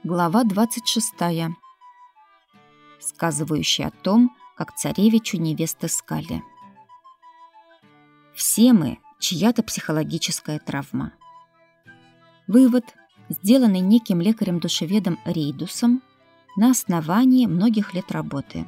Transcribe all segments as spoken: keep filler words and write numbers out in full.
Глава двадцать шестая, сказывающая о том, как царевичу невесты искали. Все мы чья-то психологическая травма. Вывод, сделанный неким лекарем-душеведом Рейдусом на основании многих лет работы.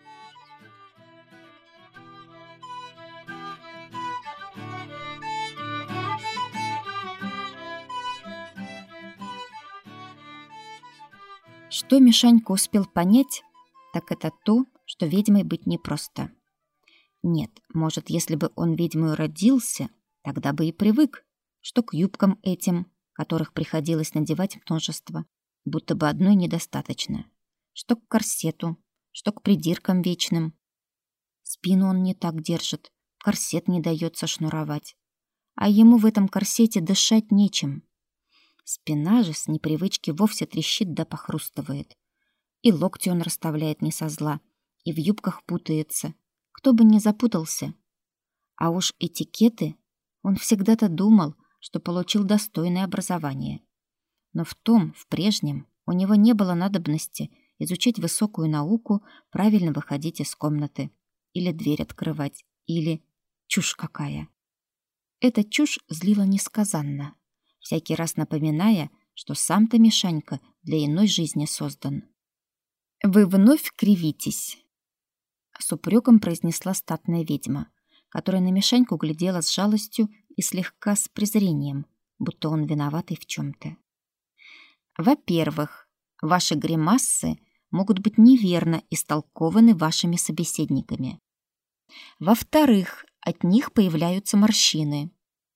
Что Мишанька успел понять, так это то, что ведьмой быть непросто. Нет, может, если бы он ведьмой родился, тогда бы и привык, что к юбкам этим, которых приходилось надевать множество, будто бы одной недостаточно, что к корсету, что к придиркам вечным. Спину он не так держит, корсет не дается шнуровать, а ему в этом корсете дышать нечем. Спина же с непривычки вовсе трещит да похрустывает. И локти он расставляет не со зла, и в юбках путается. Кто бы ни запутался. А уж этикеты он всегда-то думал, что получил достойное образование. Но в том, в прежнем, у него не было надобности изучать высокую науку, правильно выходить из комнаты, или дверь открывать, или чушь какая. Эта чушь злила несказанно, всякий раз напоминая, что сам-то Мишанька для иной жизни создан. «Вы вновь кривитесь», — с упреком произнесла статная ведьма, которая на Мишаньку глядела с жалостью и слегка с презрением, будто он виноватый в чем-то. «Во-первых, ваши гримасы могут быть неверно истолкованы вашими собеседниками. Во-вторых, от них появляются морщины.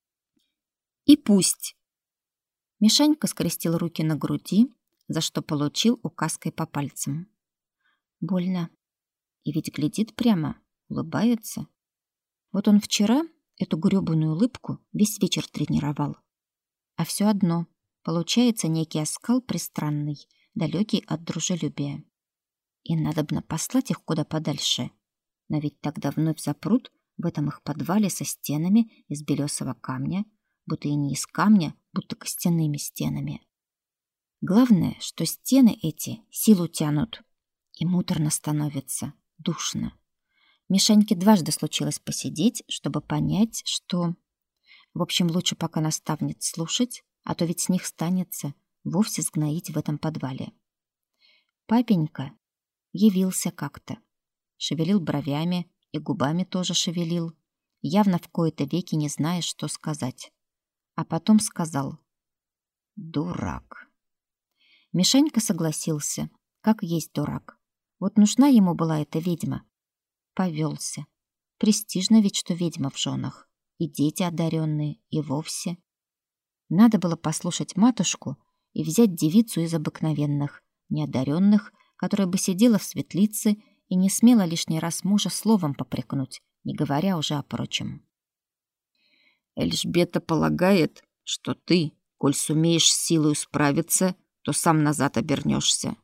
И пусть...» Мишанька скрестил руки на груди, за что получил указкой по пальцам. Больно. И ведь глядит прямо, улыбается. Вот он вчера эту грёбаную улыбку весь вечер тренировал. А все одно получается некий оскал пристранный, далекий от дружелюбия. И надобно послать их куда подальше. Но ведь тогда вновь запрут в этом их подвале со стенами из белесого камня, будто и не из камня, будто костяными стенами. Главное, что стены эти силу тянут, и муторно становится, душно. Мишаньке дважды случилось посидеть, чтобы понять, что... В общем, лучше пока наставниц слушать, а то ведь с них станется вовсе сгноить в этом подвале. Папенька явился как-то, шевелил бровями и губами тоже шевелил, явно в кои-то веки не зная, что сказать. А потом сказал: «Дурак». Мишанька согласился, как есть дурак. Вот нужна ему была эта ведьма. Повелся. Престижно ведь, что ведьма в женах. И дети одаренные, и вовсе. Надо было послушать матушку и взять девицу из обыкновенных, неодаренных, которая бы сидела в светлице и не смела лишний раз мужа словом попрекнуть, не говоря уже о прочем. Эльжбета полагает, что ты, коль сумеешь с силою справиться, то сам назад обернешься.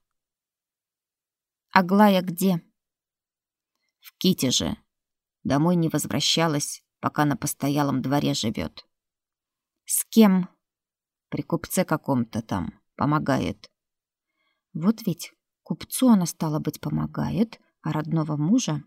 Аглая где? В Китеже. Домой не возвращалась, пока на постоялом дворе живет. С кем? При купце каком-то там. Помогает. Вот ведь купцу она, стало быть, помогает, а родного мужа...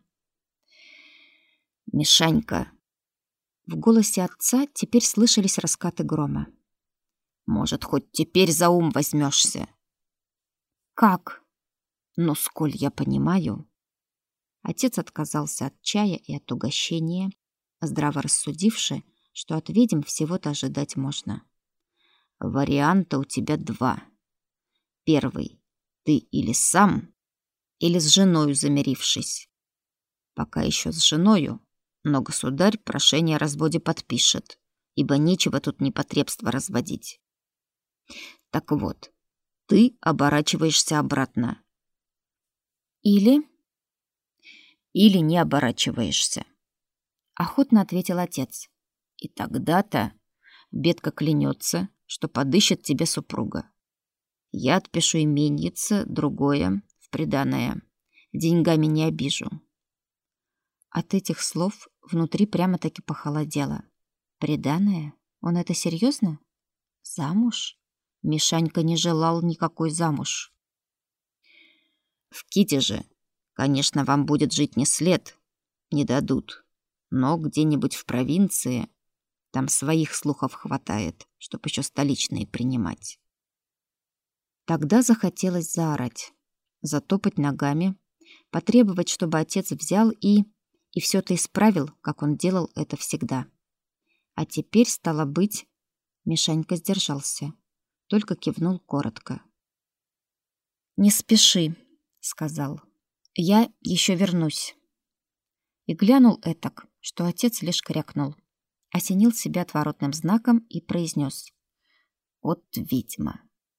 Мишанька. В голосе отца теперь слышались раскаты грома. «Может, хоть теперь за ум возьмешься?» «Как?» «Ну, сколь я понимаю...» Отец отказался от чая и от угощения, здраво рассудивши, что от ведьм всего-то ожидать можно. «Варианта у тебя два. Первый. Ты или сам, или с женою замирившись. Пока еще с женою, но государь прошение о разводе подпишет, ибо нечего тут непотребства разводить. Так вот, ты оборачиваешься обратно. Или... Или не оборачиваешься. Охотно ответил отец. И тогда-то Бетка клянется, что подыщет тебе супруга. Я отпишу именьице, другое, в приданое. Деньгами не обижу. От этих слов внутри прямо-таки похолодело. Приданое? Он это серьезно? Замуж? Мишанька не желал никакой замуж. В Китеже, конечно, вам будет жить не след, не дадут. Но где-нибудь в провинции там своих слухов хватает, чтоб еще столичные принимать. Тогда захотелось заорать, затопать ногами, потребовать, чтобы отец взял и... и все это исправил, как он делал это всегда. А теперь, стало быть, Мишанька сдержался, только кивнул коротко. «Не спеши», — сказал. «Я еще вернусь». И глянул этак, что отец лишь крякнул, осенил себя отворотным знаком и произнес: «Вот ведьма».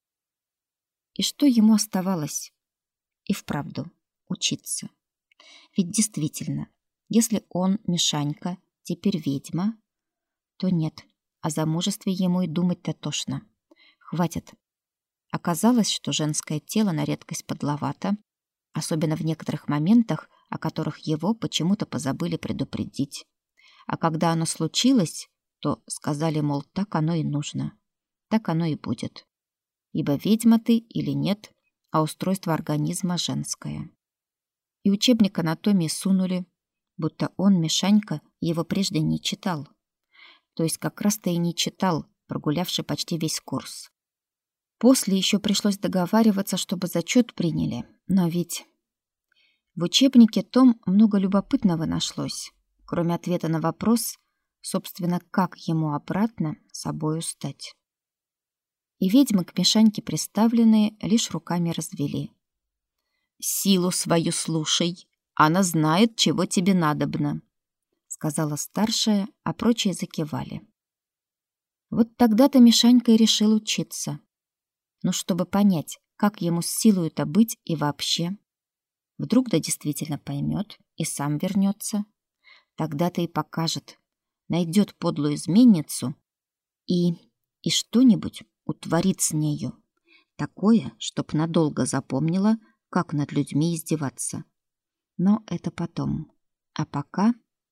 И что ему оставалось? И вправду учиться. Ведь действительно, если он, Мишанька, теперь ведьма, то нет, о замужестве ему и думать-то тошно. Хватит. Оказалось, что женское тело на редкость подловато, особенно в некоторых моментах, о которых его почему-то позабыли предупредить. А когда оно случилось, то сказали, мол, так оно и нужно. Так оно и будет. Ибо ведьма ты или нет, а устройство организма женское. И учебник анатомии сунули, будто он, Мишанька, его прежде не читал. То есть как раз-то и не читал, прогулявший почти весь курс. После еще пришлось договариваться, чтобы зачет приняли. Но ведь в учебнике том много любопытного нашлось, кроме ответа на вопрос, собственно, как ему обратно собою стать. И ведьмы к Мишаньке приставленные лишь руками развели. «Силу свою слушай, она знает, чего тебе надобно», — сказала старшая, а прочие закивали. Вот тогда-то Мишанька и решил учиться. Ну, чтобы понять, как ему с силою-то быть и вообще. Вдруг да действительно поймет и сам вернется. Тогда-то и покажет, найдет подлую изменницу и... и что-нибудь утворит с нею. Такое, чтоб надолго запомнила, как над людьми издеваться. Но это потом. А пока...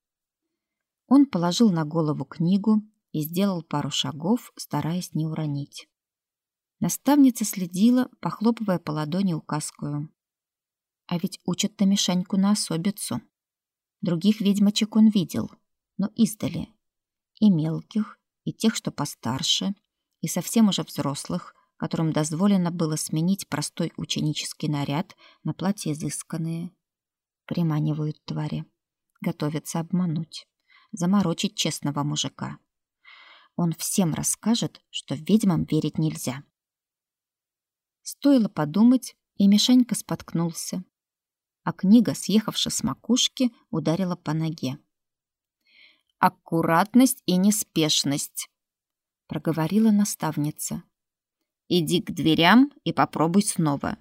Он положил на голову книгу и сделал пару шагов, стараясь не уронить. Наставница следила, похлопывая по ладони указкою. А ведь учат-то Мишаньку на особицу. Других ведьмочек он видел, но издали. И мелких, и тех, что постарше, и совсем уже взрослых, которым дозволено было сменить простой ученический наряд на платье изысканные. Приманивают твари, готовятся обмануть, заморочить честного мужика. Он всем расскажет, что ведьмам верить нельзя. Стоило подумать, и Мишанька споткнулся, а книга, съехавши с макушки, ударила по ноге. «Аккуратность и неспешность», — проговорила наставница. «Иди к дверям и попробуй снова».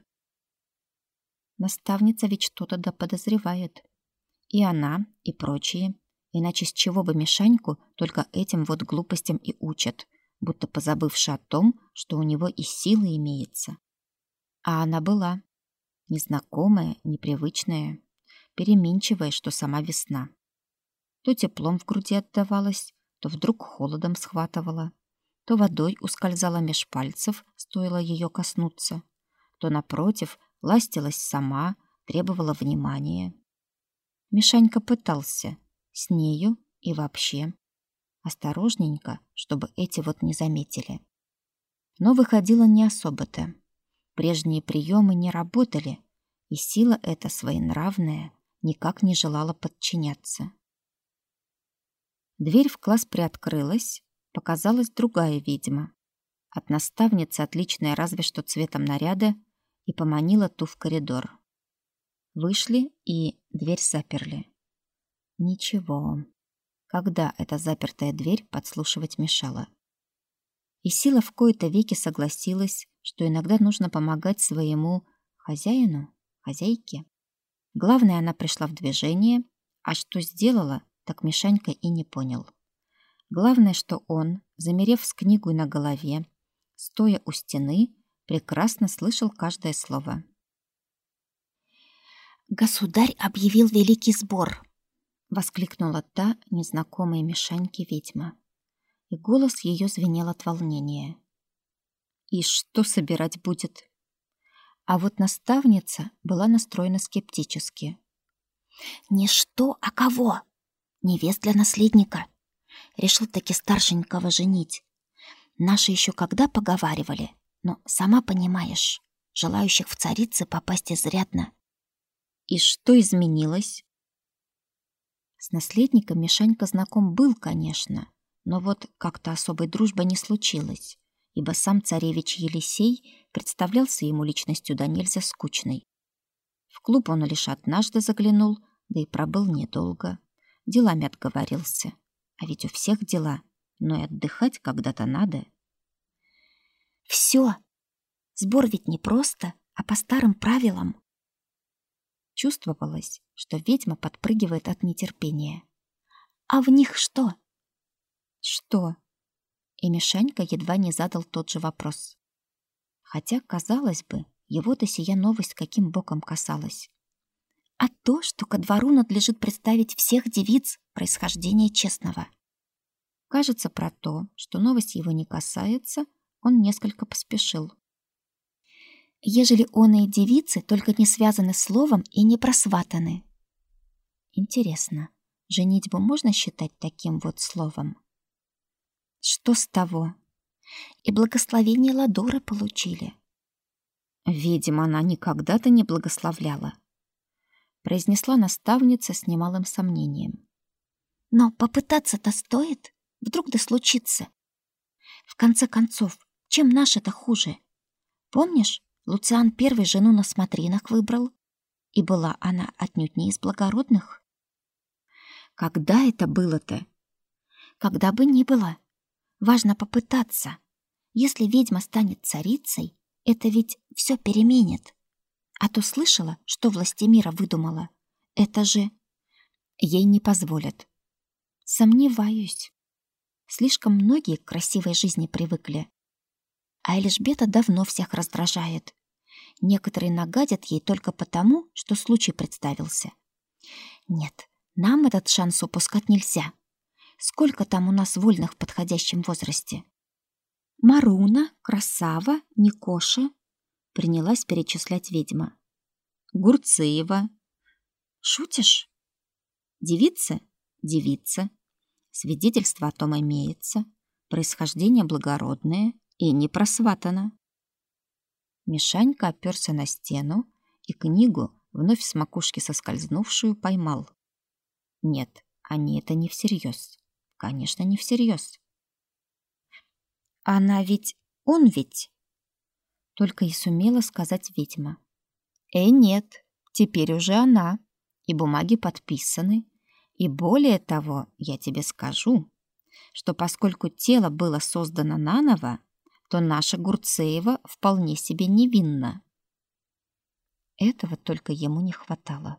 Наставница ведь что-то да подозревает. И она, и прочие. Иначе с чего бы Мишаньку только этим вот глупостям и учат, будто позабывши о том, что у него и сила имеется. А она была незнакомая, непривычная, переменчивая, что сама весна. То теплом в груди отдавалась, то вдруг холодом схватывала, то водой ускользала меж пальцев, стоило ее коснуться, то, напротив, ластилась сама, требовала внимания. Мишанька пытался с нею и вообще осторожненько, чтобы эти вот не заметили. Но выходило не особо-то. Прежние приемы не работали, и сила эта своенравная никак не желала подчиняться. Дверь в класс приоткрылась, показалась другая ведьма. От наставницы отличная разве что цветом наряда, и поманила ту в коридор. Вышли и дверь заперли. Ничего. Когда эта запертая дверь подслушивать мешала? И сила в кои-то веки согласилась, что иногда нужно помогать своему хозяину, хозяйке. Главное, она пришла в движение, а что сделала, так Мишанька и не понял. Главное, что он, замерев с книгой на голове, стоя у стены, прекрасно слышал каждое слово. «Государь объявил великий сбор!» — воскликнула та незнакомая Мишаньке ведьма. И голос ее звенел от волнения. И что собирать будет? А вот наставница была настроена скептически. Не что, а кого? Невест для наследника. Решил таки старшенького женить. Наши еще когда поговаривали, но, сама понимаешь, желающих в царицы попасть изрядно. И что изменилось? С наследником Мишанька знаком был, конечно, но вот как-то особой дружбы не случилось, ибо сам царевич Елисей представлялся ему личностью да нельзя скучной. В клуб он лишь однажды заглянул, да и пробыл недолго. Делами отговорился. А ведь у всех дела, но и отдыхать когда-то надо. Все. Сбор ведь не просто, а по старым правилам. Чувствовалось, что ведьма подпрыгивает от нетерпения. А в них что? Что? И Мишанька едва не задал тот же вопрос. Хотя, казалось бы, его-то сия новость каким боком касалась. А то, что ко двору надлежит представить всех девиц происхождения честного. Кажется, про то, что новость его не касается, он несколько поспешил. Ежели оные девицы только не связаны словом и не просватаны. Интересно, женитьбу можно считать таким вот словом? Что с того? И благословение Ладоры получили. Видимо, она никогда-то не благословляла, произнесла наставница с немалым сомнением. Но попытаться-то стоит, вдруг да случится. В конце концов, чем наше-то хуже? Помнишь, Луциан первый жену на смотринах выбрал, и была она отнюдь не из благородных. Когда это было-то? Когда бы ни было. Важно попытаться. Если ведьма станет царицей, это ведь все переменит. А то слышала, что Властимира выдумала. Это же... Ей не позволят. Сомневаюсь. Слишком многие к красивой жизни привыкли. А Эльжбета давно всех раздражает. Некоторые нагадят ей только потому, что случай представился. Нет, нам этот шанс упускать нельзя. Сколько там у нас вольных в подходящем возрасте? Маруна, Красава, Никоша, принялась перечислять ведьма. Гурцеева. Шутишь? Девица? Девица. Свидетельство о том имеется. Происхождение благородное и не просватано. Мишанька оперся на стену и книгу, вновь с макушки соскользнувшую, поймал. Нет, они это не всерьез. Конечно, не всерьез. Она ведь... Он ведь... Только и сумела сказать ведьма. Э, нет, теперь уже она. И бумаги подписаны. И более того, я тебе скажу, что поскольку тело было создано наново, то наша Гурцеева вполне себе невинна. Этого только ему не хватало.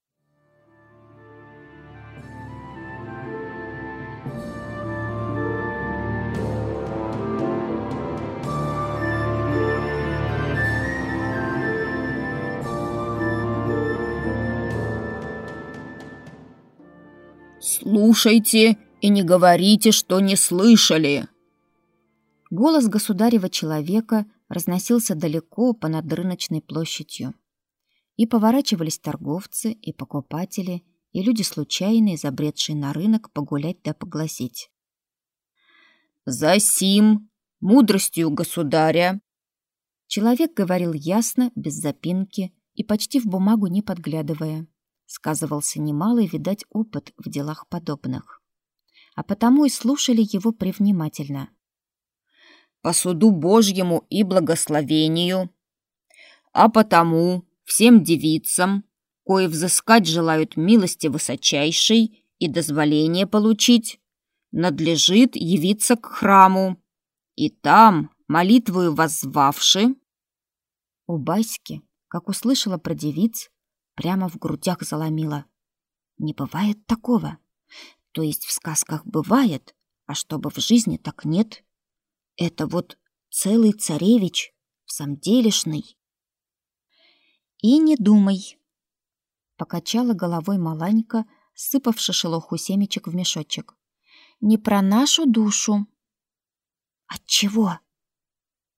«Слушайте и не говорите, что не слышали!» Голос государева человека разносился далеко понад рыночной площадью. И поворачивались торговцы, и покупатели, и люди случайные, забредшие на рынок погулять да поглазеть. «Засим, мудростью государя!» Человек говорил ясно, без запинки и почти в бумагу не подглядывая. Сказывался немалый, видать, опыт в делах подобных. А потому и слушали его привнимательно. «По суду Божьему и благословению, а потому всем девицам, кои взыскать желают милости высочайшей и дозволение получить, надлежит явиться к храму, и там, молитвою воззвавши...» У Баськи, как услышала про девиц, прямо в грудях заломила. Не бывает такого. То есть в сказках бывает, а чтобы в жизни так нет. Это вот целый царевич, всамделишный. И не думай, покачала головой Маланька, сыпавши шелуху семечек в мешочек. Не про нашу душу. Отчего?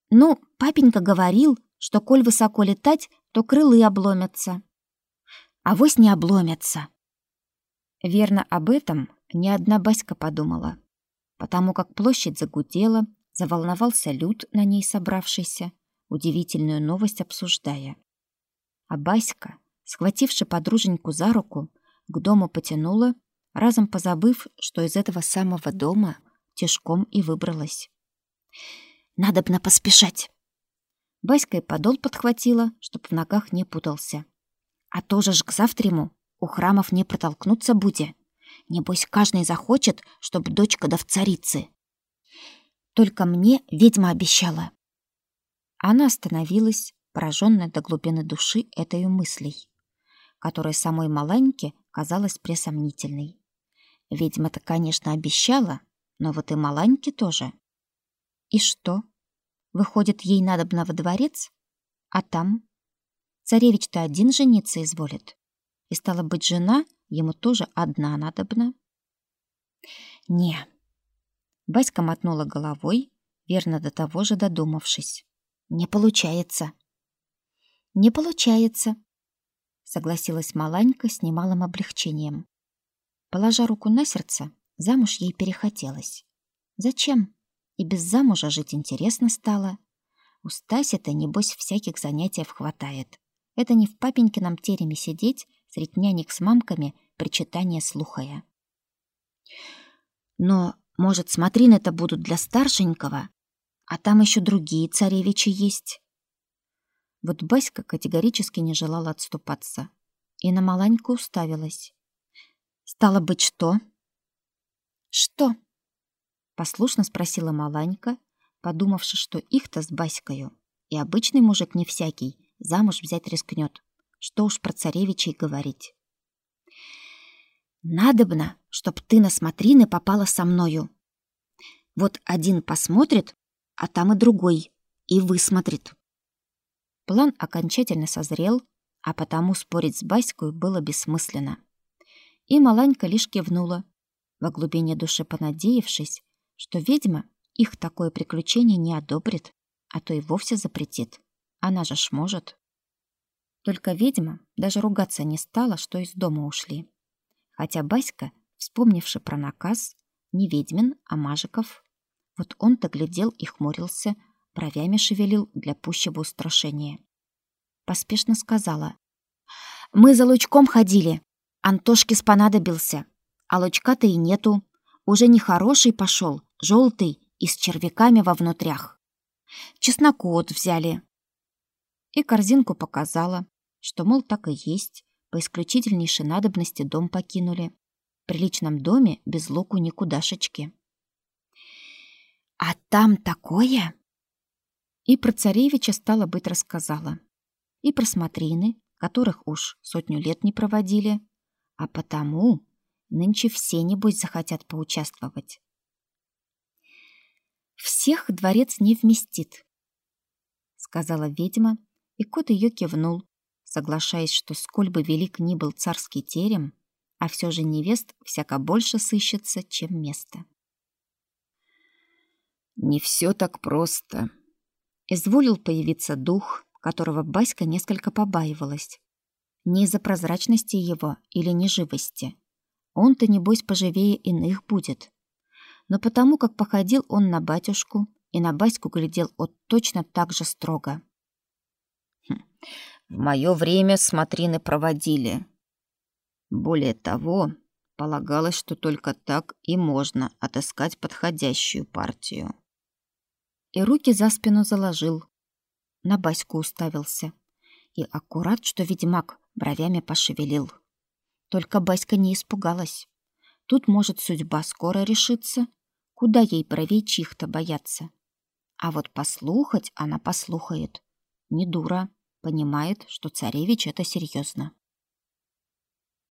Ну, папенька говорил, что коль высоко летать, то крылы обломятся. Авось не обломятся. Верно, об этом ни одна Баська подумала, потому как площадь загудела, заволновался люд на ней собравшийся, удивительную новость обсуждая. А Баська, схвативши подруженьку за руку, к дому потянула, разом позабыв, что из этого самого дома тишком и выбралась. Надобно поспешать. Баська и подол подхватила, чтоб в ногах не путался. А тоже ж к завтраму у храмов не протолкнуться буде. Небось, каждый захочет, чтоб дочка да в царицы. Только мне ведьма обещала. Она остановилась, пораженная до глубины души этой мыслей, которая самой Маланьке казалась пресомнительной. Ведьма-то, конечно, обещала, но вот и Маланьке тоже. И что? Выходит, ей надобно во дворец? А там? Царевич-то один жениться изволит. И стала быть, жена ему тоже одна надобна. Не. Баська мотнула головой, верно до того же додумавшись. Не получается. Не получается, согласилась Маланька с немалым облегчением. Положа руку на сердце, замуж ей перехотелось. Зачем? И без замужа жить интересно стало. У Стаси-то, небось, всяких занятий хватает. Это не в папенькином тереме сидеть, средь нянек с мамками, причитания слухая. Но, может, смотрины-то будут для старшенького, а там еще другие царевичи есть. Вот Баська категорически не желала отступаться. И на Маланьку уставилась. Стало быть, что? Что? Послушно спросила Маланька, подумавши, что их-то с Баською и обычный мужик не всякий замуж взять рискнет. Что уж про царевичей говорить. Надобно, чтоб ты на смотрины попала со мною. Вот один посмотрит, а там и другой, и высмотрит. План окончательно созрел, а потому спорить с Баськой было бессмысленно. И Маланька лишь кивнула, во глубине души понадеявшись, что ведьма их такое приключение не одобрит, а то и вовсе запретит. Она же ж может. Только ведьма даже ругаться не стала, что из дома ушли. Хотя Баська, вспомнивши про наказ, не ведьмин, а Мажиков, вот он-то глядел и хмурился, бровями шевелил для пущего устрашения. Поспешно сказала: «Мы за лучком ходили. Антошке спонадобился. А лучка-то и нету. Уже нехороший пошел, желтый и с червяками во внутрях. Чесноку от взяли». И корзинку показала, что, мол, так и есть, по исключительнейшей надобности дом покинули. В приличном доме без луку никудашечки. «А там такое?» И про царевича, стало быть, рассказала. И про смотрины, которых уж сотню лет не проводили, а потому нынче все, небось, захотят поучаствовать. «Всех дворец не вместит», — сказала ведьма, и кот ее кивнул, соглашаясь, что сколь бы велик ни был царский терем, а все же невест всяко больше сыщется, чем место. «Не все так просто», — изволил появиться дух, которого Баська несколько побаивалась. Не из-за прозрачности его или неживости. Он-то, небось, поживее иных будет. Но потому, как походил он на батюшку, и на Баську глядел он точно так же строго. Хм. «В мое время смотрины проводили. Более того, полагалось, что только так и можно отыскать подходящую партию». И руки за спину заложил, на Баську уставился. И аккурат, что ведьмак бровями пошевелил. Только Баська не испугалась. Тут, может, судьба скоро решится. Куда ей бровей чьих-то бояться? А вот послухать она послухает. Не дура, понимает, что царевич — это серьезно.